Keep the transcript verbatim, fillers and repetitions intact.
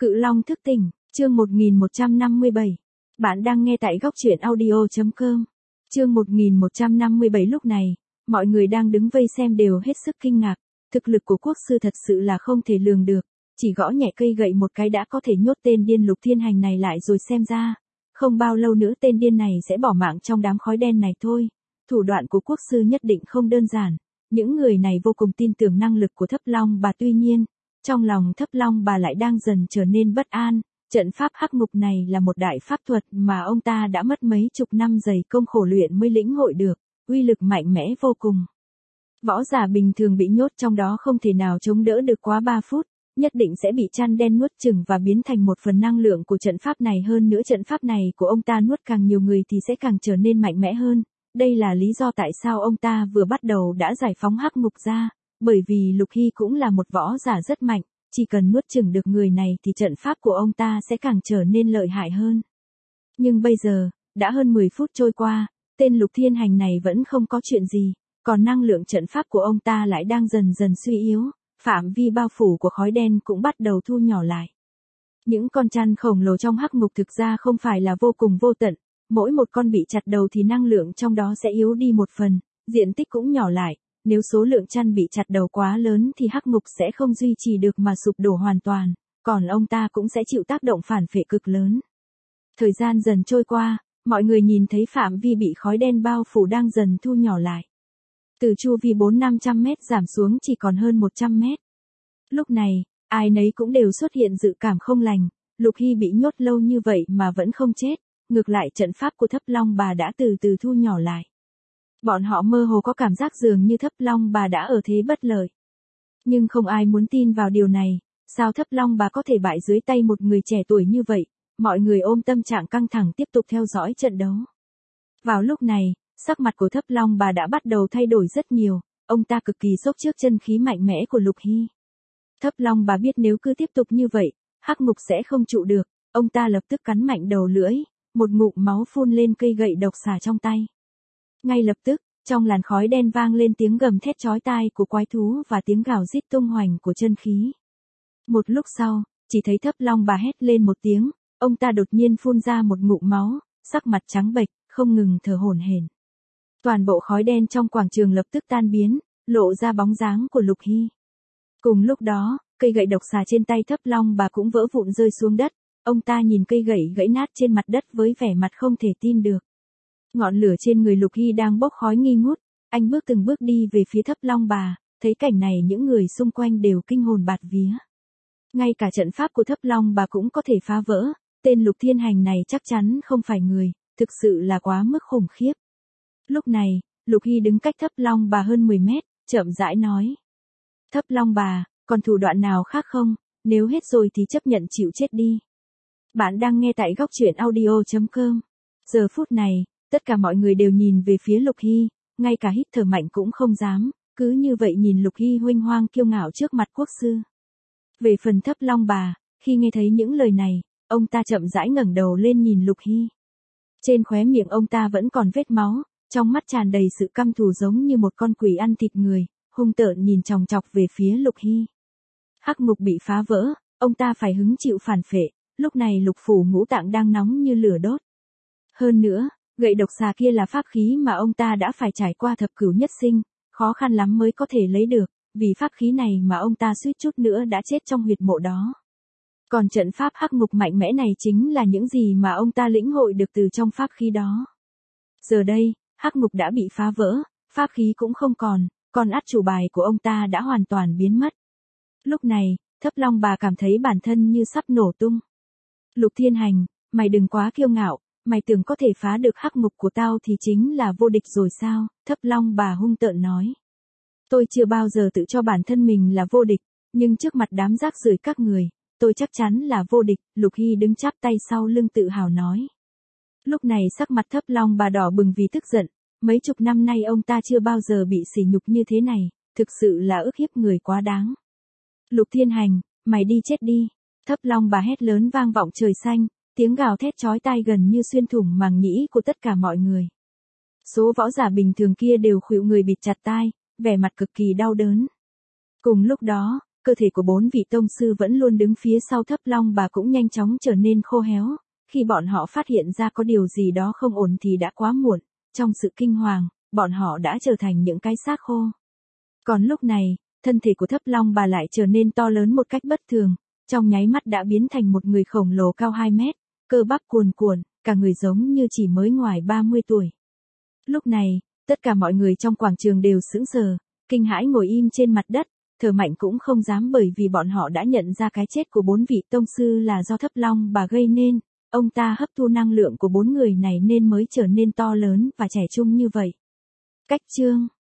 Cự Long thức tỉnh, chương một nghìn một trăm năm mươi bảy. Bạn đang nghe tại góc truyện audio chấm com. Chương một nghìn một trăm năm mươi bảy. Lúc này, mọi người đang đứng vây xem đều hết sức kinh ngạc, thực lực của quốc sư thật sự là không thể lường được, chỉ gõ nhẹ cây gậy một cái đã có thể nhốt tên điên Lục Thiên Hành này lại rồi, xem ra không bao lâu nữa tên điên này sẽ bỏ mạng trong đám khói đen này thôi. Thủ đoạn của quốc sư nhất định không đơn giản, những người này vô cùng tin tưởng năng lực của Thấp Long Bà, tuy nhiên, trong lòng Thấp Long Bà lại đang dần trở nên bất an. Trận pháp hắc ngục này là một đại pháp thuật mà ông ta đã mất mấy chục năm dày công khổ luyện mới lĩnh hội được, uy lực mạnh mẽ vô cùng. Võ giả bình thường bị nhốt trong đó không thể nào chống đỡ được quá ba phút, nhất định sẽ bị chăn đen nuốt chửng và biến thành một phần năng lượng của trận pháp này. Hơn nữa trận pháp này của ông ta nuốt càng nhiều người thì sẽ càng trở nên mạnh mẽ hơn. Đây là lý do tại sao ông ta vừa bắt đầu đã giải phóng hắc ngục ra, bởi vì Lục Hy cũng là một võ giả rất mạnh, chỉ cần nuốt chửng được người này thì trận pháp của ông ta sẽ càng trở nên lợi hại hơn. Nhưng bây giờ, đã hơn mười phút trôi qua, tên Lục Thiên Hành này vẫn không có chuyện gì, còn năng lượng trận pháp của ông ta lại đang dần dần suy yếu, phạm vi bao phủ của khói đen cũng bắt đầu thu nhỏ lại. Những con chăn khổng lồ trong hắc ngục thực ra không phải là vô cùng vô tận, mỗi một con bị chặt đầu thì năng lượng trong đó sẽ yếu đi một phần, diện tích cũng nhỏ lại. Nếu số lượng chăn bị chặt đầu quá lớn thì hắc ngục sẽ không duy trì được mà sụp đổ hoàn toàn, còn ông ta cũng sẽ chịu tác động phản phệ cực lớn. Thời gian dần trôi qua, mọi người nhìn thấy phạm vi bị khói đen bao phủ đang dần thu nhỏ lại. Từ chu vi bốn năm trăm mét giảm xuống chỉ còn hơn một trăm mét. Lúc này, ai nấy cũng đều xuất hiện dự cảm không lành, Lục Hy bị nhốt lâu như vậy mà vẫn không chết, ngược lại trận pháp của Thấp Long Bà đã từ từ thu nhỏ lại. Bọn họ mơ hồ có cảm giác dường như Thấp Long Bà đã ở thế bất lợi. Nhưng không ai muốn tin vào điều này, sao Thấp Long Bà có thể bại dưới tay một người trẻ tuổi như vậy, mọi người ôm tâm trạng căng thẳng tiếp tục theo dõi trận đấu. Vào lúc này, sắc mặt của Thấp Long Bà đã bắt đầu thay đổi rất nhiều, ông ta cực kỳ sốc trước chân khí mạnh mẽ của Lục Hy. Thấp Long Bà biết nếu cứ tiếp tục như vậy, hắc ngục sẽ không trụ được, ông ta lập tức cắn mạnh đầu lưỡi, một ngụm máu phun lên cây gậy độc xà trong tay. Ngay lập tức, trong làn khói đen vang lên tiếng gầm thét chói tai của quái thú và tiếng gào rít tung hoành của chân khí. Một lúc sau, chỉ thấy Thấp Long Bà hét lên một tiếng, ông ta đột nhiên phun ra một ngụm máu, sắc mặt trắng bệch, không ngừng thở hổn hển. Toàn bộ khói đen trong quảng trường lập tức tan biến, lộ ra bóng dáng của Lục Hy. Cùng lúc đó, cây gậy độc xà trên tay Thấp Long Bà cũng vỡ vụn rơi xuống đất, ông ta nhìn cây gậy gãy nát trên mặt đất với vẻ mặt không thể tin được. Ngọn lửa trên người Lục Hy đang bốc khói nghi ngút, anh bước từng bước đi về phía Thấp Long Bà, thấy cảnh này những người xung quanh đều kinh hồn bạt vía. Ngay cả trận pháp của Thấp Long Bà cũng có thể phá vỡ, tên Lục Thiên Hành này chắc chắn không phải người, thực sự là quá mức khủng khiếp. Lúc này, Lục Hy đứng cách Thấp Long Bà hơn mười mét, chậm rãi nói. Thấp Long Bà, còn thủ đoạn nào khác không, nếu hết rồi thì chấp nhận chịu chết đi. Bạn đang nghe tại góc truyện audio chấm com. Giờ phút này, tất cả mọi người đều nhìn về phía Lục Hy, ngay cả hít thở mạnh cũng không dám, cứ như vậy nhìn Lục Hy huênh hoang kiêu ngạo trước mặt quốc sư. Về phần Thấp Long Bà, khi nghe thấy những lời này, ông ta chậm rãi ngẩng đầu lên nhìn Lục Hy. Trên khóe miệng ông ta vẫn còn vết máu, trong mắt tràn đầy sự căm thù giống như một con quỷ ăn thịt người, hung tợn nhìn chòng chọc về phía Lục Hy. Hắc ngục bị phá vỡ, ông ta phải hứng chịu phản phệ, lúc này lục phủ ngũ tạng đang nóng như lửa đốt. Hơn nữa, gậy độc xà kia là pháp khí mà ông ta đã phải trải qua thập cửu nhất sinh, khó khăn lắm mới có thể lấy được, vì pháp khí này mà ông ta suýt chút nữa đã chết trong huyệt mộ đó. Còn trận pháp hắc ngục mạnh mẽ này chính là những gì mà ông ta lĩnh hội được từ trong pháp khí đó. Giờ đây, hắc ngục đã bị phá vỡ, pháp khí cũng không còn, còn át chủ bài của ông ta đã hoàn toàn biến mất. Lúc này, Thấp Long Bà cảm thấy bản thân như sắp nổ tung. Lục Thiên Hành, mày đừng quá kiêu ngạo, mày tưởng có thể phá được hắc ngục của tao thì chính là vô địch rồi sao? Thấp Long Bà hung tợn nói. Tôi chưa bao giờ tự cho bản thân mình là vô địch, nhưng trước mặt đám rác rưởi các người, tôi chắc chắn là vô địch. Lục Hy đứng chắp tay sau lưng tự hào nói. Lúc này sắc mặt Thấp Long Bà đỏ bừng vì tức giận, mấy chục năm nay ông ta chưa bao giờ bị sỉ nhục như thế này, thực sự là ức hiếp người quá đáng. Lục Thiên Hành, mày đi chết đi. Thấp Long Bà hét lớn vang vọng trời xanh, tiếng gào thét chói tai gần như xuyên thủng màng nhĩ của tất cả mọi người. Số võ giả bình thường kia đều khuỵu người bịt chặt tai, vẻ mặt cực kỳ đau đớn. Cùng lúc đó, cơ thể của bốn vị tông sư vẫn luôn đứng phía sau Thấp Long Bà cũng nhanh chóng trở nên khô héo. Khi bọn họ phát hiện ra có điều gì đó không ổn thì đã quá muộn, trong sự kinh hoàng, bọn họ đã trở thành những cái xác khô. Còn lúc này, thân thể của Thấp Long Bà lại trở nên to lớn một cách bất thường, trong nháy mắt đã biến thành một người khổng lồ cao hai mét, cơ bắp cuồn cuộn, cả người giống như chỉ mới ngoài ba mươi tuổi. Lúc này, tất cả mọi người trong quảng trường đều sững sờ, kinh hãi ngồi im trên mặt đất, thở mạnh cũng không dám bởi vì bọn họ đã nhận ra cái chết của bốn vị tông sư là do Thấp Long Bà gây nên, ông ta hấp thu năng lượng của bốn người này nên mới trở nên to lớn và trẻ trung như vậy. Cách chương